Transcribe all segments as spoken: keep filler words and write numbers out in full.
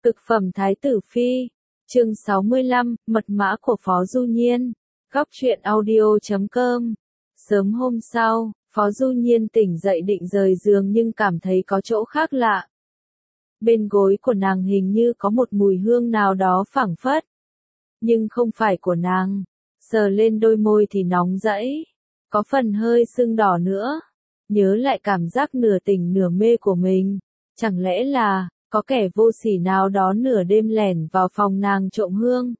Cực phẩm Thái tử Phi, chương sáu mươi lăm, mật mã của Phó Du Nhiên, góc truyện audio chấm com. Sớm hôm sau, Phó Du Nhiên tỉnh dậy định rời giường nhưng cảm thấy có chỗ khác lạ. Bên gối của nàng hình như có một mùi hương nào đó phảng phất. Nhưng không phải của nàng, sờ lên đôi môi thì nóng rẫy, có phần hơi sưng đỏ nữa. Nhớ lại cảm giác nửa tỉnh nửa mê của mình, chẳng lẽ là có kẻ vô sỉ nào đó nửa đêm lẻn vào phòng nàng trộm hương.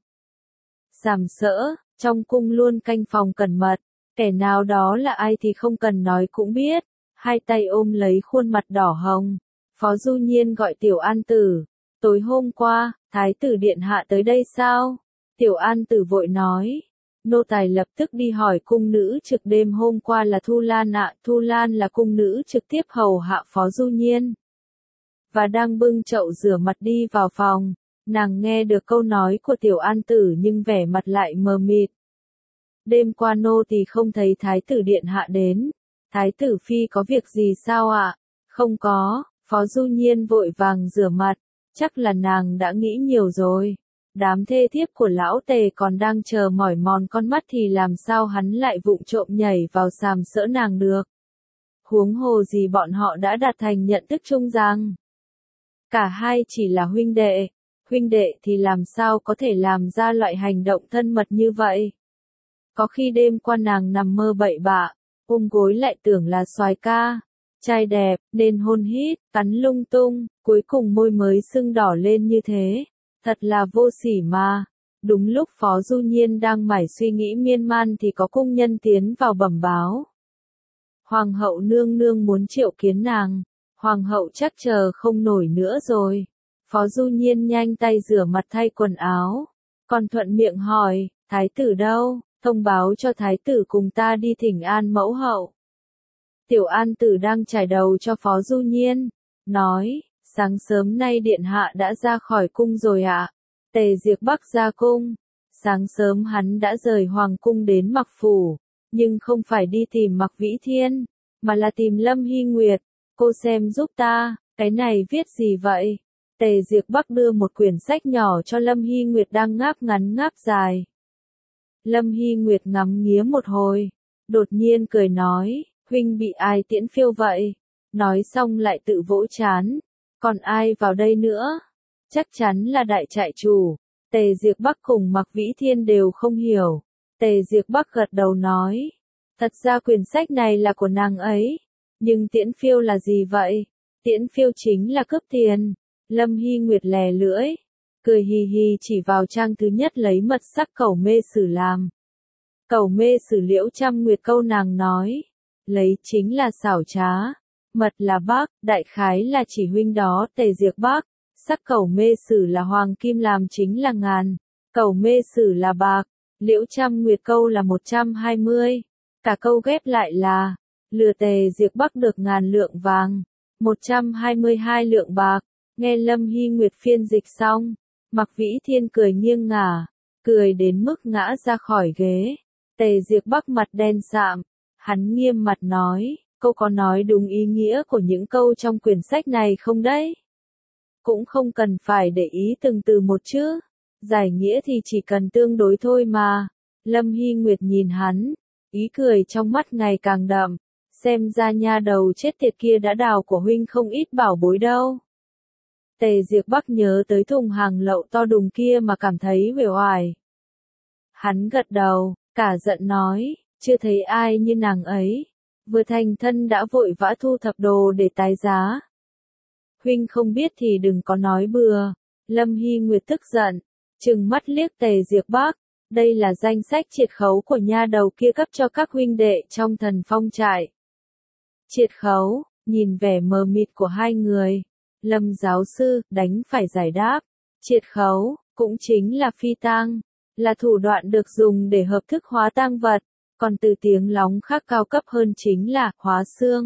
Sàm sỡ, trong cung luôn canh phòng cẩn mật, kẻ nào đó là ai thì không cần nói cũng biết. Hai tay ôm lấy khuôn mặt đỏ hồng, Phó Du Nhiên gọi Tiểu An Tử. Tối hôm qua, Thái tử điện hạ tới đây sao? Tiểu An Tử vội nói. Nô tài lập tức đi hỏi cung nữ trực đêm hôm qua là Thu Lan ạ. Thu Lan là cung nữ trực tiếp hầu hạ Phó Du Nhiên. Và đang bưng chậu rửa mặt đi vào phòng, nàng nghe được câu nói của Tiểu An Tử nhưng vẻ mặt lại mờ mịt. Đêm qua nô tỳ không thấy Thái tử điện hạ đến. Thái tử Phi có việc gì sao ạ? Không có, Phó Du Nhiên vội vàng rửa mặt, chắc là nàng đã nghĩ nhiều rồi. Đám thê thiếp của lão Tề còn đang chờ mỏi mòn con mắt thì làm sao hắn lại vụng trộm nhảy vào sàm sỡ nàng được. Huống hồ gì bọn họ đã đạt thành nhận thức chung rằng cả hai chỉ là huynh đệ, huynh đệ thì làm sao có thể làm ra loại hành động thân mật như vậy. Có khi đêm qua nàng nằm mơ bậy bạ, ôm gối lại tưởng là soái ca, trai đẹp, nên hôn hít, cắn lung tung, cuối cùng môi mới sưng đỏ lên như thế. Thật là vô sỉ mà. Đúng lúc Phó Du Nhiên đang mải suy nghĩ miên man thì có cung nhân tiến vào bẩm báo. Hoàng hậu nương nương muốn triệu kiến nàng. Hoàng hậu chắc chờ không nổi nữa rồi. Phó Du Nhiên nhanh tay rửa mặt thay quần áo. Còn thuận miệng hỏi, thái tử đâu? Thông báo cho thái tử cùng ta đi thỉnh an mẫu hậu. Tiểu An Tử đang trải đầu cho Phó Du Nhiên. Nói, sáng sớm nay điện hạ đã ra khỏi cung rồi ạ. Tề Diệp Bắc ra cung. Sáng sớm hắn đã rời hoàng cung đến Mặc Phủ. Nhưng không phải đi tìm Mặc Vĩ Thiên, mà là tìm Lâm Hy Nguyệt. Cô xem giúp ta, cái này viết gì vậy? Tề Diệp Bắc đưa một quyển sách nhỏ cho Lâm Hy Nguyệt đang ngáp ngắn ngáp dài. Lâm Hy Nguyệt ngắm nghía một hồi, đột nhiên cười nói, huynh bị ai tiễn phiêu vậy? Nói xong lại tự vỗ trán, còn ai vào đây nữa? Chắc chắn là đại trại chủ. Tề Diệp Bắc cùng Mặc Vĩ Thiên đều không hiểu. Tề Diệp Bắc gật đầu nói, thật ra quyển sách này là của nàng ấy. Nhưng tiễn phiêu là gì vậy? Tiễn phiêu chính là cướp tiền. Lâm Hy Nguyệt lè lưỡi, cười hì hì chỉ vào trang thứ nhất lấy mật sắc cẩu mê sử làm. Cẩu mê sử Liễu Trăm Nguyệt câu nàng nói, lấy chính là xảo trá, mật là bác, đại khái là chỉ huynh đó Tề Diệp Bắc, sắc cẩu mê sử là hoàng kim làm chính là ngàn, cẩu mê sử là bạc, Liễu Trăm Nguyệt câu là một trăm hai mươi, cả câu ghép lại là lừa Tề Diệp Bắc được ngàn lượng vàng, một trăm hai mươi hai lượng bạc. Nghe Lâm Hy Nguyệt phiên dịch xong, Mặc Vĩ Thiên cười nghiêng ngả, cười đến mức ngã ra khỏi ghế. Tề Diệp Bắc mặt đen sạm, hắn nghiêm mặt nói, cô có nói đúng ý nghĩa của những câu trong quyển sách này không đấy? Cũng không cần phải để ý từng từ một chứ, giải nghĩa thì chỉ cần tương đối thôi mà. Lâm Hy Nguyệt nhìn hắn, ý cười trong mắt ngày càng đậm, xem ra nha đầu chết tiệt kia đã đào của huynh không ít bảo bối đâu. Tề Diệp Bắc nhớ tới thùng hàng lậu to đùng kia mà cảm thấy uể oải. Hắn gật đầu, cả giận nói, chưa thấy ai như nàng ấy. Vừa thành thân đã vội vã thu thập đồ để tái giá. Huynh không biết thì đừng có nói bừa. Lâm Hy Nguyệt tức giận, trừng mắt liếc Tề Diệp Bắc. Đây là danh sách triệt khấu của nha đầu kia cấp cho các huynh đệ trong Thần Phong trại. Triệt khấu, nhìn vẻ mờ mịt của hai người. Lâm giáo sư, đánh phải giải đáp. Triệt khấu, cũng chính là phi tang, là thủ đoạn được dùng để hợp thức hóa tang vật, còn từ tiếng lóng khác cao cấp hơn chính là hóa xương.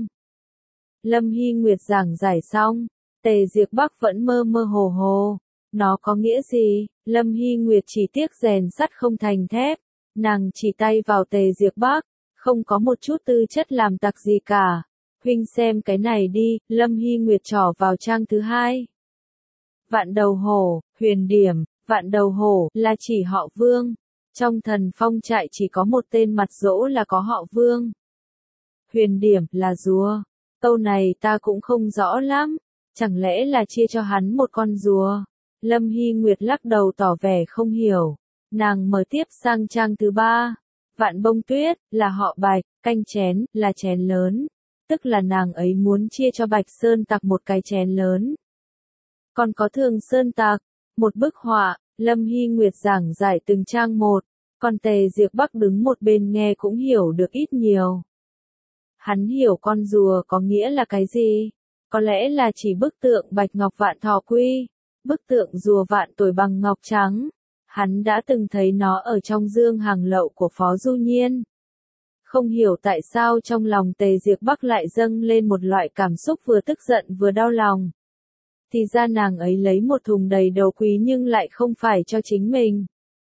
Lâm Hy Nguyệt giảng giải xong, Tề Diệp Bắc vẫn mơ mơ hồ hồ. Nó có nghĩa gì? Lâm Hy Nguyệt chỉ tiếc rèn sắt không thành thép. Nàng chỉ tay vào Tề Diệp Bắc, không có một chút tư chất làm tặc gì cả. Huynh xem cái này đi, Lâm Hy Nguyệt trỏ vào trang thứ hai. Vạn đầu hổ, huyền điểm, vạn đầu hổ là chỉ họ Vương. Trong Thần Phong trại chỉ có một tên mặt dỗ là có họ Vương. Huyền điểm là rùa. Câu này ta cũng không rõ lắm. Chẳng lẽ là chia cho hắn một con rùa? Lâm Hy Nguyệt lắc đầu tỏ vẻ không hiểu. Nàng mở tiếp sang trang thứ ba. Vạn bông tuyết, là họ Bạch, canh chén, là chén lớn. Tức là nàng ấy muốn chia cho Bạch Sơn Tặc một cái chén lớn. Còn có Thường Sơn Tặc, một bức họa, Lâm Hy Nguyệt giảng giải từng trang một. Còn Tề Diệp Bắc đứng một bên nghe cũng hiểu được ít nhiều. Hắn hiểu con rùa có nghĩa là cái gì? Có lẽ là chỉ bức tượng Bạch Ngọc Vạn Thọ Quy, bức tượng rùa vạn tuổi bằng ngọc trắng. Hắn đã từng thấy nó ở trong dương hàng lậu của Phó Du Nhiên. Không hiểu tại sao trong lòng Tề Diệp Bắc lại dâng lên một loại cảm xúc vừa tức giận vừa đau lòng. Thì ra nàng ấy lấy một thùng đầy đồ quý nhưng lại không phải cho chính mình.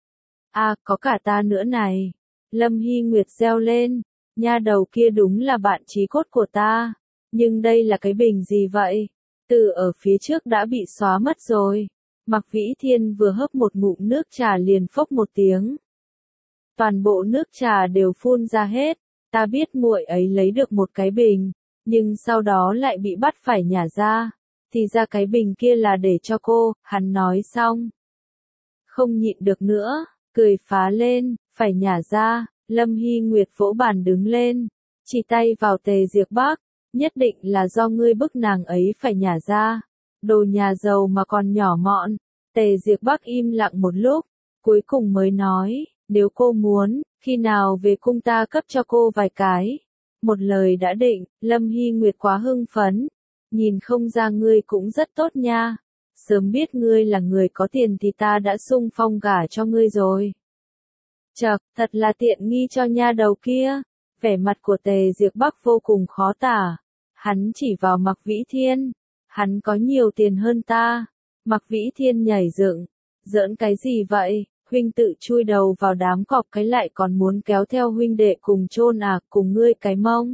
À, có cả ta nữa này. Lâm Hy Nguyệt reo lên. Nha đầu kia đúng là bạn chí cốt của ta. Nhưng đây là cái bình gì vậy? Từ ở phía trước đã bị xóa mất rồi. Mạc Vĩ Thiên vừa hớp một ngụm nước trà liền phốc một tiếng. Toàn bộ nước trà đều phun ra hết. Ta biết muội ấy lấy được một cái bình, nhưng sau đó lại bị bắt phải nhả ra. Thì ra cái bình kia là để cho cô, hắn nói xong. Không nhịn được nữa, cười phá lên, phải nhả ra. Lâm Hy Nguyệt vỗ bàn đứng lên, chỉ tay vào Tề Diệp Bắc, nhất định là do ngươi bức nàng ấy phải nhả ra. Đồ nhà giàu mà còn nhỏ mọn. Tề Diệp Bắc im lặng một lúc, cuối cùng mới nói, nếu cô muốn, khi nào về cung ta cấp cho cô vài cái. Một lời đã định, Lâm Hy Nguyệt quá hưng phấn. Nhìn không ra ngươi cũng rất tốt nha. Sớm biết ngươi là người có tiền thì ta đã xung phong gả cho ngươi rồi. Chậc, thật là tiện nghi cho nha đầu kia. Vẻ mặt của Tề Diệp Bắc vô cùng khó tả. Hắn chỉ vào Mạc Vĩ Thiên. Hắn có nhiều tiền hơn ta. Mạc Vĩ Thiên nhảy dựng. Giỡn cái gì vậy? Huynh tự chui đầu vào đám cọp cái lại còn muốn kéo theo huynh đệ cùng chôn à, cùng ngươi cái mông.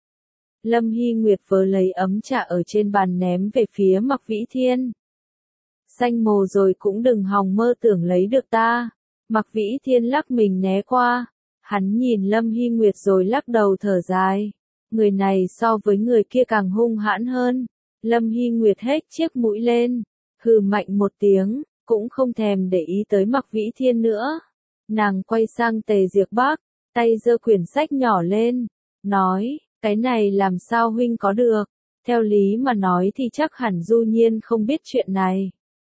Lâm Hy Nguyệt vớ lấy ấm trà ở trên bàn ném về phía Mạc Vĩ Thiên. Xanh mồ rồi cũng đừng hòng mơ tưởng lấy được ta. Mạc Vĩ Thiên lắc mình né qua. Hắn nhìn Lâm Hy Nguyệt rồi lắc đầu thở dài. Người này so với người kia càng hung hãn hơn. Lâm Hy Nguyệt hét chiếc mũi lên. Hừ mạnh một tiếng, cũng không thèm để ý tới Mạc Vĩ Thiên nữa. Nàng quay sang Tề Diệp Bắc, tay giơ quyển sách nhỏ lên. Nói, cái này làm sao huynh có được? Theo lý mà nói thì chắc hẳn Du Nhiên không biết chuyện này.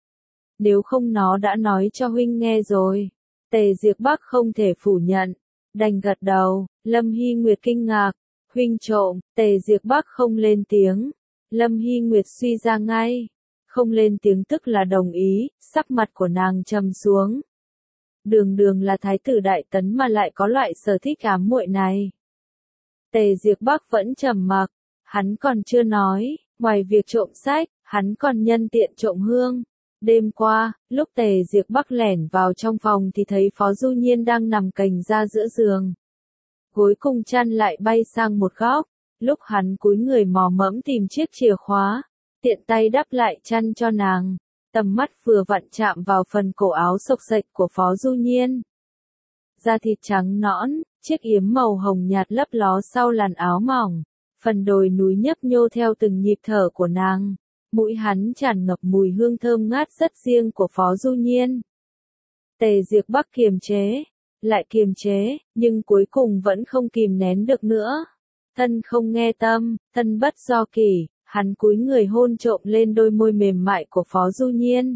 Nếu không nó đã nói cho huynh nghe rồi. Tề Diệp Bắc không thể phủ nhận. Đành gật đầu. Lâm Hy Nguyệt kinh ngạc. Huynh trộm. Tề Diệp Bắc không lên tiếng. Lâm Hy Nguyệt suy ra ngay. Không lên tiếng tức là đồng ý. Sắc mặt của nàng trầm xuống. Đường đường là thái tử đại tấn mà lại có loại sở thích ám muội này. Tề Diệp Bắc vẫn trầm mặc. Hắn còn chưa nói. Ngoài việc trộm sách, hắn còn nhân tiện trộm hương. Đêm qua, lúc Tề Diệp Bắc lẻn vào trong phòng thì thấy Phó Du Nhiên đang nằm cành ra giữa giường. Gối cùng chăn lại bay sang một góc, lúc hắn cúi người mò mẫm tìm chiếc chìa khóa, tiện tay đắp lại chăn cho nàng, tầm mắt vừa vặn chạm vào phần cổ áo xộc xệch của Phó Du Nhiên. Da thịt trắng nõn, chiếc yếm màu hồng nhạt lấp ló sau làn áo mỏng, phần đồi núi nhấp nhô theo từng nhịp thở của nàng. Mũi hắn tràn ngập mùi hương thơm ngát rất riêng của Phó Du Nhiên. Tề Diệp Bắc kiềm chế, lại kiềm chế, nhưng cuối cùng vẫn không kìm nén được nữa. Thân không nghe tâm, thân bất do kỷ, hắn cúi người hôn trộm lên đôi môi mềm mại của Phó Du Nhiên.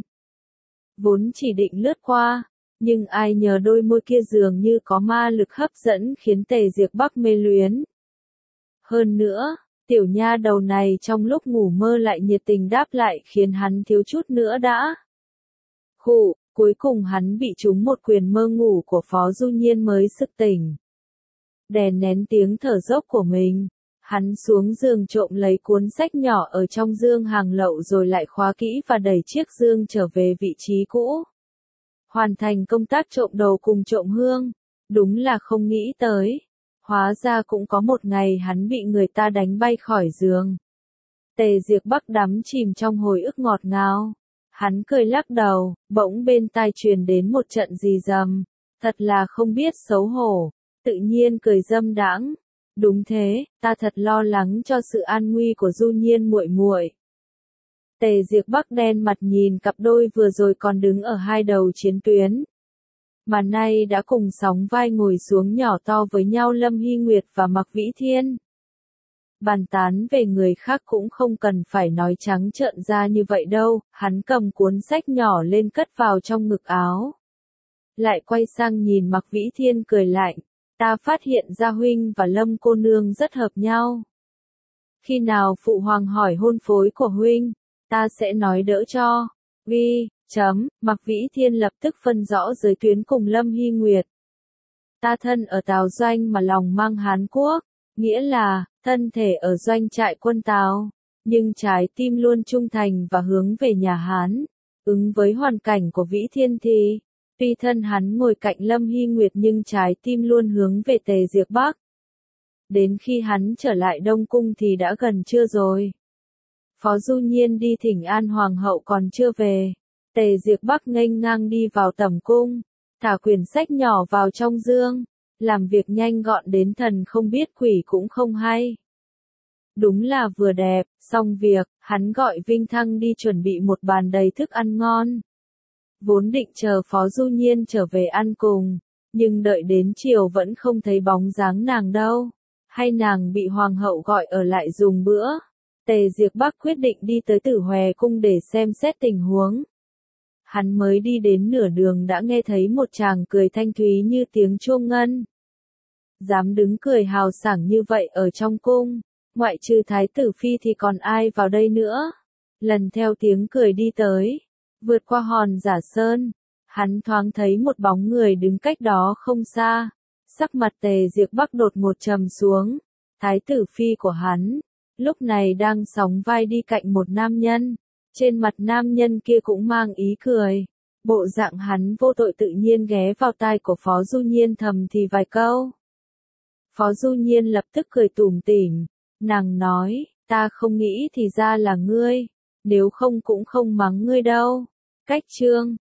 Vốn chỉ định lướt qua, nhưng ai nhờ đôi môi kia dường như có ma lực hấp dẫn khiến Tề Diệp Bắc mê luyến. Hơn nữa, tiểu nha đầu này trong lúc ngủ mơ lại nhiệt tình đáp lại khiến hắn thiếu chút nữa đã. Khụ, cuối cùng hắn bị trúng một quyền mơ ngủ của Phó Du Nhiên mới sực tỉnh. Đè nén tiếng thở dốc của mình, hắn xuống giường trộm lấy cuốn sách nhỏ ở trong dương hàng lậu rồi lại khóa kỹ và đẩy chiếc dương trở về vị trí cũ. Hoàn thành công tác trộm đồ cùng trộm hương, đúng là không nghĩ tới. Hóa ra cũng có một ngày hắn bị người ta đánh bay khỏi giường. Tề Diệp Bắc đắm chìm trong hồi ức ngọt ngào. Hắn cười lắc đầu, bỗng bên tai truyền đến một trận rì rầm, thật là không biết xấu hổ, tự nhiên cười dâm đãng. Đúng thế, ta thật lo lắng cho sự an nguy của Du Nhiên muội muội. Tề Diệp Bắc đen mặt nhìn cặp đôi vừa rồi còn đứng ở hai đầu chiến tuyến, mà nay đã cùng sóng vai ngồi xuống nhỏ to với nhau Lâm Hy Nguyệt và Mạc Vĩ Thiên. Bàn tán về người khác cũng không cần phải nói trắng trợn ra như vậy đâu, hắn cầm cuốn sách nhỏ lên cất vào trong ngực áo. Lại quay sang nhìn Mạc Vĩ Thiên cười lạnh, ta phát hiện ra huynh và Lâm cô nương rất hợp nhau. Khi nào phụ hoàng hỏi hôn phối của huynh, ta sẽ nói đỡ cho. Ghi, chấm, Mạc Vĩ Thiên lập tức phân rõ giới tuyến cùng Lâm Hy Nguyệt. Ta thân ở Tào Doanh mà lòng mang Hán Quốc, nghĩa là, thân thể ở doanh trại quân Tào, nhưng trái tim luôn trung thành và hướng về nhà Hán. Ứng với hoàn cảnh của Vĩ Thiên thì, tuy thân hắn ngồi cạnh Lâm Hy Nguyệt nhưng trái tim luôn hướng về Tề Diệp Bắc. Đến khi hắn trở lại Đông Cung thì đã gần trưa rồi. Phó Du Nhiên đi thỉnh an hoàng hậu còn chưa về. Tề Diệp Bắc nghênh ngang đi vào tẩm cung, thả quyển sách nhỏ vào trong dương, làm việc nhanh gọn đến thần không biết quỷ cũng không hay. Đúng là vừa đẹp, xong việc, hắn gọi Vinh Thăng đi chuẩn bị một bàn đầy thức ăn ngon. Vốn định chờ Phó Du Nhiên trở về ăn cùng, nhưng đợi đến chiều vẫn không thấy bóng dáng nàng đâu. Hay nàng bị hoàng hậu gọi ở lại dùng bữa. Tề Diệp Bắc quyết định đi tới Tử Hòe cung để xem xét tình huống. Hắn mới đi đến nửa đường đã nghe thấy một chàng cười thanh thúy như tiếng chuông ngân. Dám đứng cười hào sảng như vậy ở trong cung, ngoại trừ Thái tử Phi thì còn ai vào đây nữa. Lần theo tiếng cười đi tới, vượt qua hòn Giả Sơn, hắn thoáng thấy một bóng người đứng cách đó không xa. Sắc mặt Tề Diệp Bắc đột ngột trầm xuống. Thái tử Phi của hắn, lúc này đang sóng vai đi cạnh một nam nhân. Trên mặt nam nhân kia cũng mang ý cười. Bộ dạng hắn vô tội tự nhiên ghé vào tai của Phó Du Nhiên thầm thì vài câu. Phó Du Nhiên lập tức cười tủm tỉm. Nàng nói, ta không nghĩ thì ra là ngươi. Nếu không cũng không mắng ngươi đâu. Cách chương